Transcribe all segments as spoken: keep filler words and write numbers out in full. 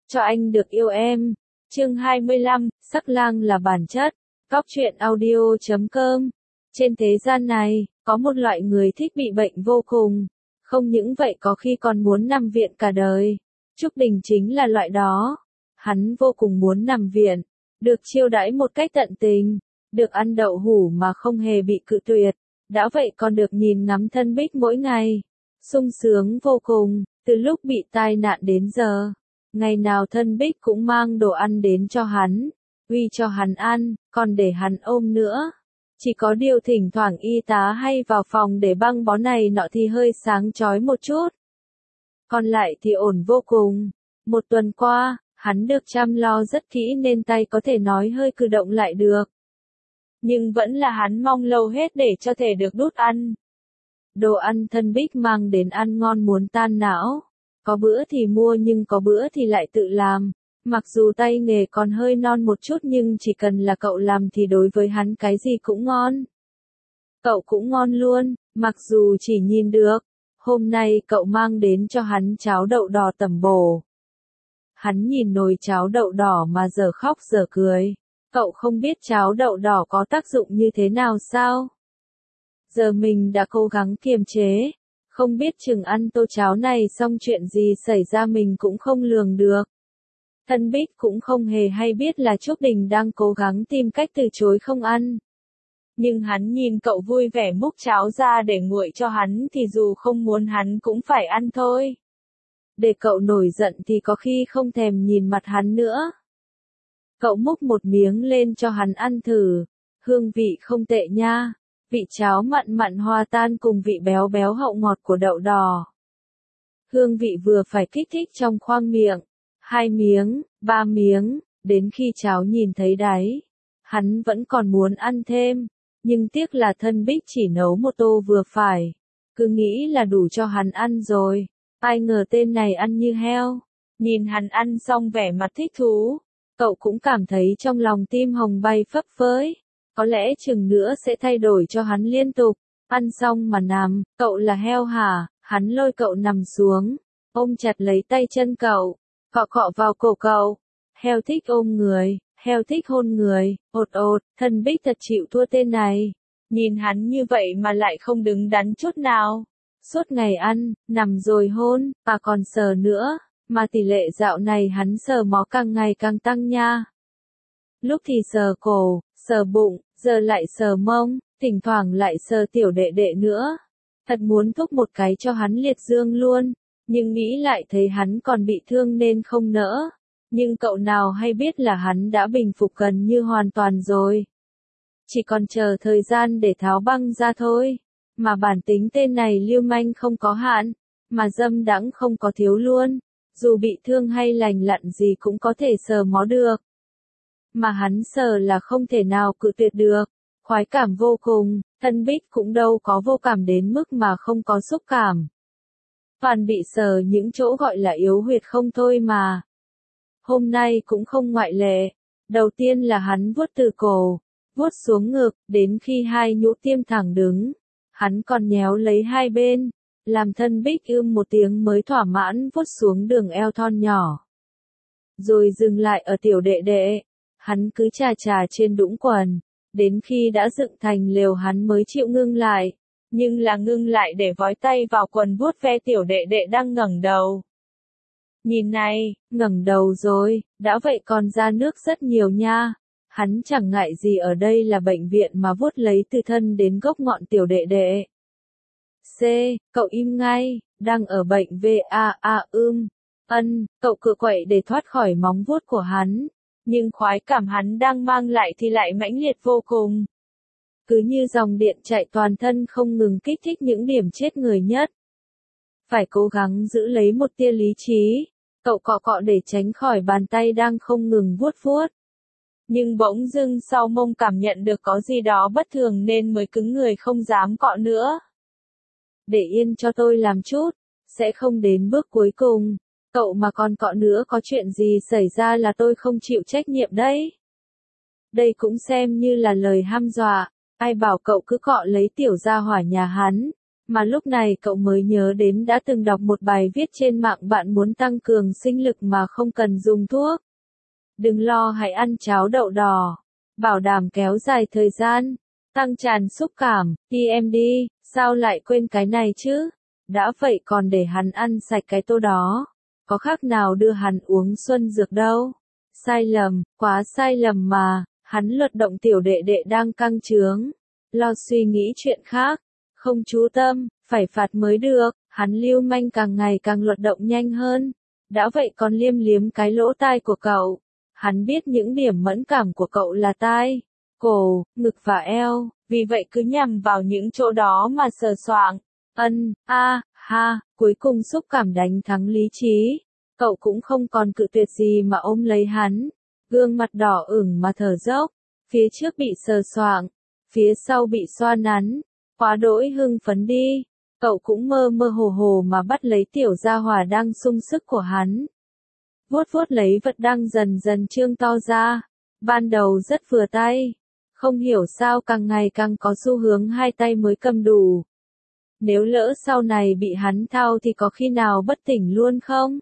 cho anh được yêu em. Chương hai mươi lăm, sắc lang là bản chất. Cóc truyện audio chấm com. Trên thế gian này, có một loại người thích bị bệnh vô cùng. Không những vậy có khi còn muốn nằm viện cả đời. Trúc Đình chính là loại đó. Hắn vô cùng muốn nằm viện, được chiêu đãi một cách tận tình, được ăn đậu hũ mà không hề bị cự tuyệt. Đã vậy còn được nhìn ngắm thân Bích mỗi ngày. Sung sướng vô cùng, từ lúc bị tai nạn đến giờ. Ngày nào thân Bích cũng mang đồ ăn đến cho hắn, uy cho hắn ăn, còn để hắn ôm nữa. Chỉ có điều thỉnh thoảng y tá hay vào phòng để băng bó này nọ thì hơi sáng chói một chút. Còn lại thì ổn vô cùng. Một tuần qua, hắn được chăm lo rất kỹ nên tay có thể nói hơi cử động lại được. Nhưng vẫn là hắn mong lâu hết để cho thể được đút ăn. Đồ ăn thân Bích mang đến ăn ngon muốn tan não. Có bữa thì mua nhưng có bữa thì lại tự làm. Mặc dù tay nghề còn hơi non một chút nhưng chỉ cần là cậu làm thì đối với hắn cái gì cũng ngon. Cậu cũng ngon luôn, mặc dù chỉ nhìn được. Hôm nay cậu mang đến cho hắn cháo đậu đỏ tẩm bổ. Hắn nhìn nồi cháo đậu đỏ mà giờ khóc giờ cười. Cậu không biết cháo đậu đỏ có tác dụng như thế nào sao? Giờ mình đã cố gắng kiềm chế. Không biết chừng ăn tô cháo này xong chuyện gì xảy ra mình cũng không lường được. Thân Bích cũng không hề hay biết là Trúc Đình đang cố gắng tìm cách từ chối không ăn. Nhưng hắn nhìn cậu vui vẻ múc cháo ra để nguội cho hắn thì dù không muốn hắn cũng phải ăn thôi. Để cậu nổi giận thì có khi không thèm nhìn mặt hắn nữa. Cậu múc một miếng lên cho hắn ăn thử. Hương vị không tệ nha. Vị cháo mặn mặn hòa tan cùng vị béo béo hậu ngọt của đậu đỏ. Hương vị vừa phải kích thích trong khoang miệng. Hai miếng, ba miếng, đến khi cháo nhìn thấy đáy. Hắn vẫn còn muốn ăn thêm. Nhưng tiếc là thân Bích chỉ nấu một tô vừa phải. Cứ nghĩ là đủ cho hắn ăn rồi. Ai ngờ tên này ăn như heo. Nhìn hắn ăn xong vẻ mặt thích thú. Cậu cũng cảm thấy trong lòng tim hồng bay phấp phới. Có lẽ chừng nữa sẽ thay đổi cho hắn liên tục. Ăn xong mà nằm, cậu là heo hả? Hắn lôi cậu nằm xuống. Ôm chặt lấy tay chân cậu. Cọ cọ vào cổ cậu. Heo thích ôm người, heo thích hôn người. Ột ột, thân Bích thật chịu thua tên này. Nhìn hắn như vậy mà lại không đứng đắn chút nào. Suốt ngày ăn, nằm rồi hôn, và còn sờ nữa. Mà tỷ lệ dạo này hắn sờ mó càng ngày càng tăng nha. Lúc thì sờ cổ, sờ bụng, giờ lại sờ mông, thỉnh thoảng lại sờ tiểu đệ đệ nữa. Thật muốn thúc một cái cho hắn liệt dương luôn, nhưng nghĩ lại thấy hắn còn bị thương nên không nỡ. Nhưng cậu nào hay biết là hắn đã bình phục gần như hoàn toàn rồi. Chỉ còn chờ thời gian để tháo băng ra thôi. Mà bản tính tên này lưu manh không có hạn, mà dâm đãng không có thiếu luôn. Dù bị thương hay lành lặn gì cũng có thể sờ mó được. Mà hắn sờ là không thể nào cự tuyệt được. Khoái cảm vô cùng, thân Bích cũng đâu có vô cảm đến mức mà không có xúc cảm. Toàn bị sờ những chỗ gọi là yếu huyệt không thôi mà. Hôm nay cũng không ngoại lệ. Đầu tiên là hắn vuốt từ cổ, vuốt xuống ngực, đến khi hai nhũ tiêm thẳng đứng. Hắn còn nhéo lấy hai bên, làm thân Bích ưm một tiếng mới thỏa mãn vuốt xuống đường eo thon nhỏ. Rồi dừng lại ở tiểu đệ đệ. Hắn cứ chà chà trên đũng quần, đến khi đã dựng thành lều hắn mới chịu ngưng lại, nhưng là ngưng lại để vói tay vào quần vuốt ve tiểu đệ đệ đang ngẩng đầu. Nhìn này, ngẩng đầu rồi, đã vậy còn ra nước rất nhiều nha. Hắn chẳng ngại gì ở đây là bệnh viện mà vuốt lấy từ thân đến gốc ngọn tiểu đệ đệ. C, cậu im ngay, đang ở bệnh v a a ưm, ân, cậu cựa quậy để thoát khỏi móng vuốt của hắn. Nhưng khoái cảm hắn đang mang lại thì lại mãnh liệt vô cùng. Cứ như dòng điện chạy toàn thân không ngừng kích thích những điểm chết người nhất. Phải cố gắng giữ lấy một tia lý trí. Cậu cọ cọ để tránh khỏi bàn tay đang không ngừng vuốt vuốt. Nhưng bỗng dưng sau mông cảm nhận được có gì đó bất thường nên mới cứng người không dám cọ nữa. Để yên cho tôi làm chút, sẽ không đến bước cuối cùng. Cậu mà còn cọ nữa có chuyện gì xảy ra là tôi không chịu trách nhiệm đấy. Đây cũng xem như là lời hăm dọa, ai bảo cậu cứ cọ lấy tiểu gia hỏa nhà hắn, Mà lúc này cậu mới nhớ đến đã từng đọc một bài viết trên mạng bạn muốn tăng cường sinh lực mà không cần dùng thuốc. Đừng lo, hãy ăn cháo đậu đỏ, bảo đảm kéo dài thời gian, tăng tràn xúc cảm, tê em đê, sao lại quên cái này chứ? Đã vậy còn để hắn ăn sạch cái tô đó, có khác nào đưa hắn uống xuân dược đâu. Sai lầm, quá sai lầm mà, hắn luật động tiểu đệ đệ đang căng trướng, lo suy nghĩ chuyện khác, không chú tâm, phải phạt mới được, hắn lưu manh càng ngày càng luật động nhanh hơn. Đã vậy còn liêm liếm cái lỗ tai của cậu. Hắn biết những điểm mẫn cảm của cậu là tai, cổ, ngực và eo, vì vậy cứ nhằm vào những chỗ đó mà sờ soạng. Ân, a, ha, cuối cùng xúc cảm đánh thắng lý trí. Cậu cũng không còn cự tuyệt gì mà ôm lấy hắn. Gương mặt đỏ ửng mà thở dốc, phía trước bị sờ soạng, phía sau bị xoa nắn, quá đỗi hưng phấn đi. Cậu cũng mơ mơ hồ hồ mà bắt lấy tiểu gia hỏa đang sung sức của hắn. Vuốt vuốt lấy vật đang dần dần trương to ra. Ban đầu rất vừa tay, không hiểu sao càng ngày càng có xu hướng hai tay mới cầm đủ. Nếu lỡ sau này bị hắn thao thì có khi nào bất tỉnh luôn không?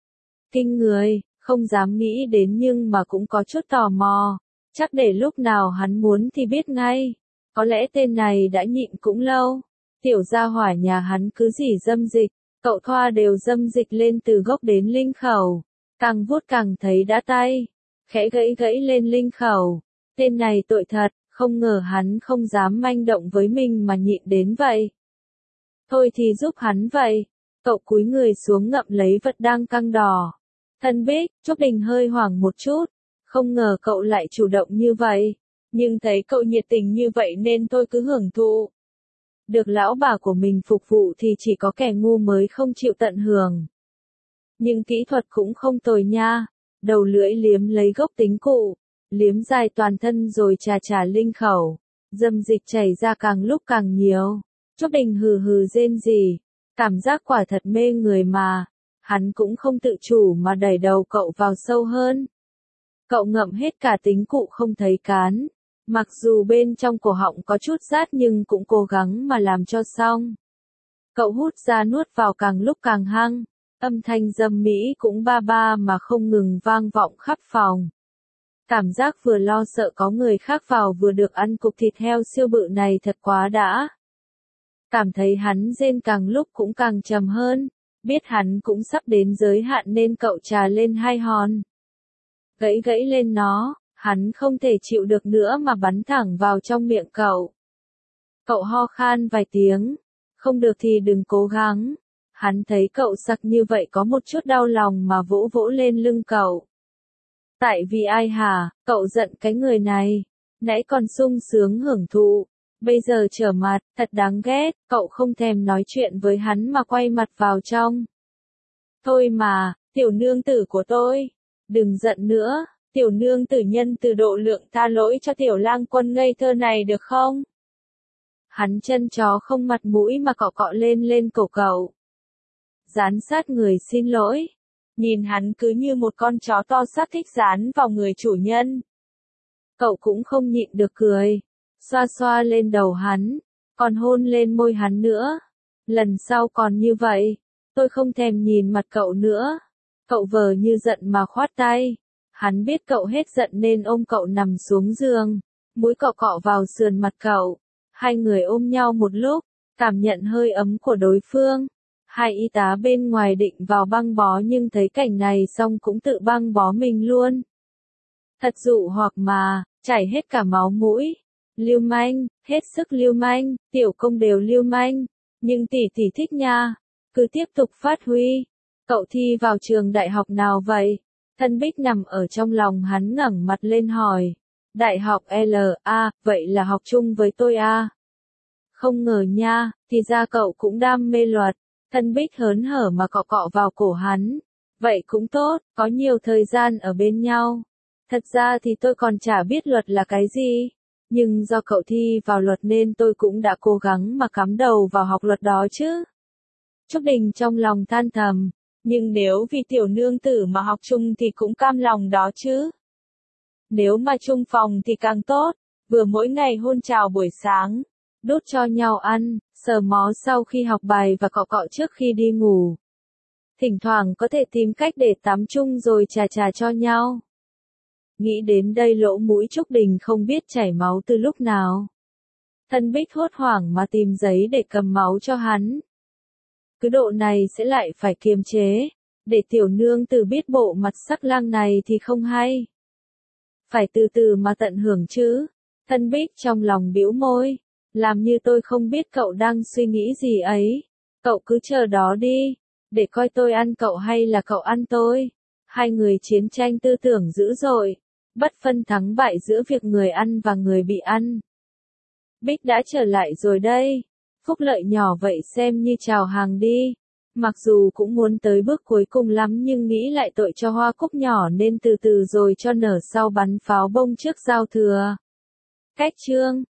Kinh người, không dám nghĩ đến nhưng mà cũng có chút tò mò. Chắc để lúc nào hắn muốn thì biết ngay. Có lẽ tên này đã nhịn cũng lâu. Tiểu gia hỏa nhà hắn cứ gì dâm dịch, cậu thoa đều dâm dịch lên từ gốc đến linh khẩu. Càng vuốt càng thấy đã tay, khẽ gãy gãy lên linh khẩu. Tên này tội thật, không ngờ hắn không dám manh động với mình mà nhịn đến vậy. Thôi thì giúp hắn vậy. Cậu cúi người xuống ngậm lấy vật đang căng đỏ. Thân Bích, Trúc Đình hơi hoảng một chút, không ngờ cậu lại chủ động như vậy. Nhưng thấy cậu nhiệt tình như vậy nên tôi cứ hưởng thụ. Được lão bà của mình phục vụ thì chỉ có kẻ ngu mới không chịu tận hưởng. Nhưng kỹ thuật cũng không tồi nha. Đầu lưỡi liếm lấy gốc tính cụ, liếm dài toàn thân rồi trà trà linh khẩu. Dâm dịch chảy ra càng lúc càng nhiều. Trúc Đình hừ hừ rên rỉ. Cảm giác quả thật mê người mà. Hắn cũng không tự chủ mà đẩy đầu cậu vào sâu hơn. Cậu ngậm hết cả tính cụ không thấy cán. Mặc dù bên trong cổ họng có chút rát nhưng cũng cố gắng mà làm cho xong. Cậu hút ra nuốt vào càng lúc càng hăng. Âm thanh dâm mỹ cũng ba ba mà không ngừng vang vọng khắp phòng. Cảm giác vừa lo sợ có người khác vào vừa được ăn cục thịt heo siêu bự này thật quá đã. Cảm thấy hắn rên càng lúc cũng càng trầm hơn. Biết hắn cũng sắp đến giới hạn nên cậu trà lên hai hòn. Gãy gãy lên nó, hắn không thể chịu được nữa mà bắn thẳng vào trong miệng cậu. Cậu ho khan vài tiếng. Không được thì đừng cố gắng. Hắn thấy cậu sặc như vậy có một chút đau lòng mà vỗ vỗ lên lưng cậu. Tại vì ai hả, cậu giận cái người này. Nãy còn sung sướng hưởng thụ. Bây giờ trở mặt, thật đáng ghét, cậu không thèm nói chuyện với hắn mà quay mặt vào trong. Thôi mà, tiểu nương tử của tôi. Đừng giận nữa, tiểu nương tử nhân từ độ lượng tha lỗi cho tiểu lang quân ngây thơ này được không? Hắn chân chó không mặt mũi mà cọ cọ lên lên cổ cậu. Dán sát người xin lỗi. Nhìn hắn cứ như một con chó to xác thích dán vào người chủ nhân. Cậu cũng không nhịn được cười. Xoa xoa lên đầu hắn. Còn hôn lên môi hắn nữa. Lần sau còn như vậy. Tôi không thèm nhìn mặt cậu nữa. Cậu vờ như giận mà khoát tay. Hắn biết cậu hết giận nên ôm cậu nằm xuống giường. Mũi cọ cọ vào sườn mặt cậu. Hai người ôm nhau một lúc. Cảm nhận hơi ấm của đối phương. Hai y tá bên ngoài định vào băng bó nhưng thấy cảnh này xong cũng tự băng bó mình luôn. Thật dụ hoặc mà, chảy hết cả máu mũi. Lưu manh, hết sức lưu manh, tiểu công đều lưu manh. Nhưng tỷ tỷ thích nha. Cứ tiếp tục phát huy. Cậu thi vào trường đại học nào vậy? Thân Bích nằm ở trong lòng hắn ngẩng mặt lên hỏi. Đại học L A, vậy là học chung với tôi à? Không ngờ nha, thì ra cậu cũng đam mê luật. Thân Bích hớn hở mà cọ cọ vào cổ hắn. Vậy cũng tốt, có nhiều thời gian ở bên nhau. Thật ra thì tôi còn chả biết luật là cái gì. Nhưng do cậu thi vào luật nên tôi cũng đã cố gắng mà cắm đầu vào học luật đó chứ. Trúc Đình trong lòng than thầm. Nhưng nếu vì tiểu nương tử mà học chung thì cũng cam lòng đó chứ. Nếu mà chung phòng thì càng tốt. Vừa mỗi ngày hôn chào buổi sáng. Đút cho nhau ăn. sờ mó sau khi học bài và cọ cọ trước khi đi ngủ. Thỉnh thoảng có thể tìm cách để tắm chung rồi chà chà cho nhau. Nghĩ đến đây lỗ mũi Trúc Đình không biết chảy máu từ lúc nào. Thân Bích hốt hoảng mà tìm giấy để cầm máu cho hắn. Cứ độ này sẽ lại phải kiềm chế, để tiểu nương tử biết bộ mặt sắc lang này thì không hay. Phải từ từ mà tận hưởng chứ. Thân Bích trong lòng bĩu môi, làm như tôi không biết cậu đang suy nghĩ gì ấy. Cậu cứ chờ đó đi, để coi tôi ăn cậu hay là cậu ăn tôi. Hai người chiến tranh tư tưởng dữ dội, bất phân thắng bại giữa việc người ăn và người bị ăn. Bích đã trở lại rồi đây. Phúc Lợi nhỏ vậy xem như chào hàng đi. Mặc dù cũng muốn tới bước cuối cùng lắm nhưng nghĩ lại tội cho Hoa Cúc nhỏ nên từ từ rồi cho nở sau bắn pháo bông trước giao thừa. Cách chương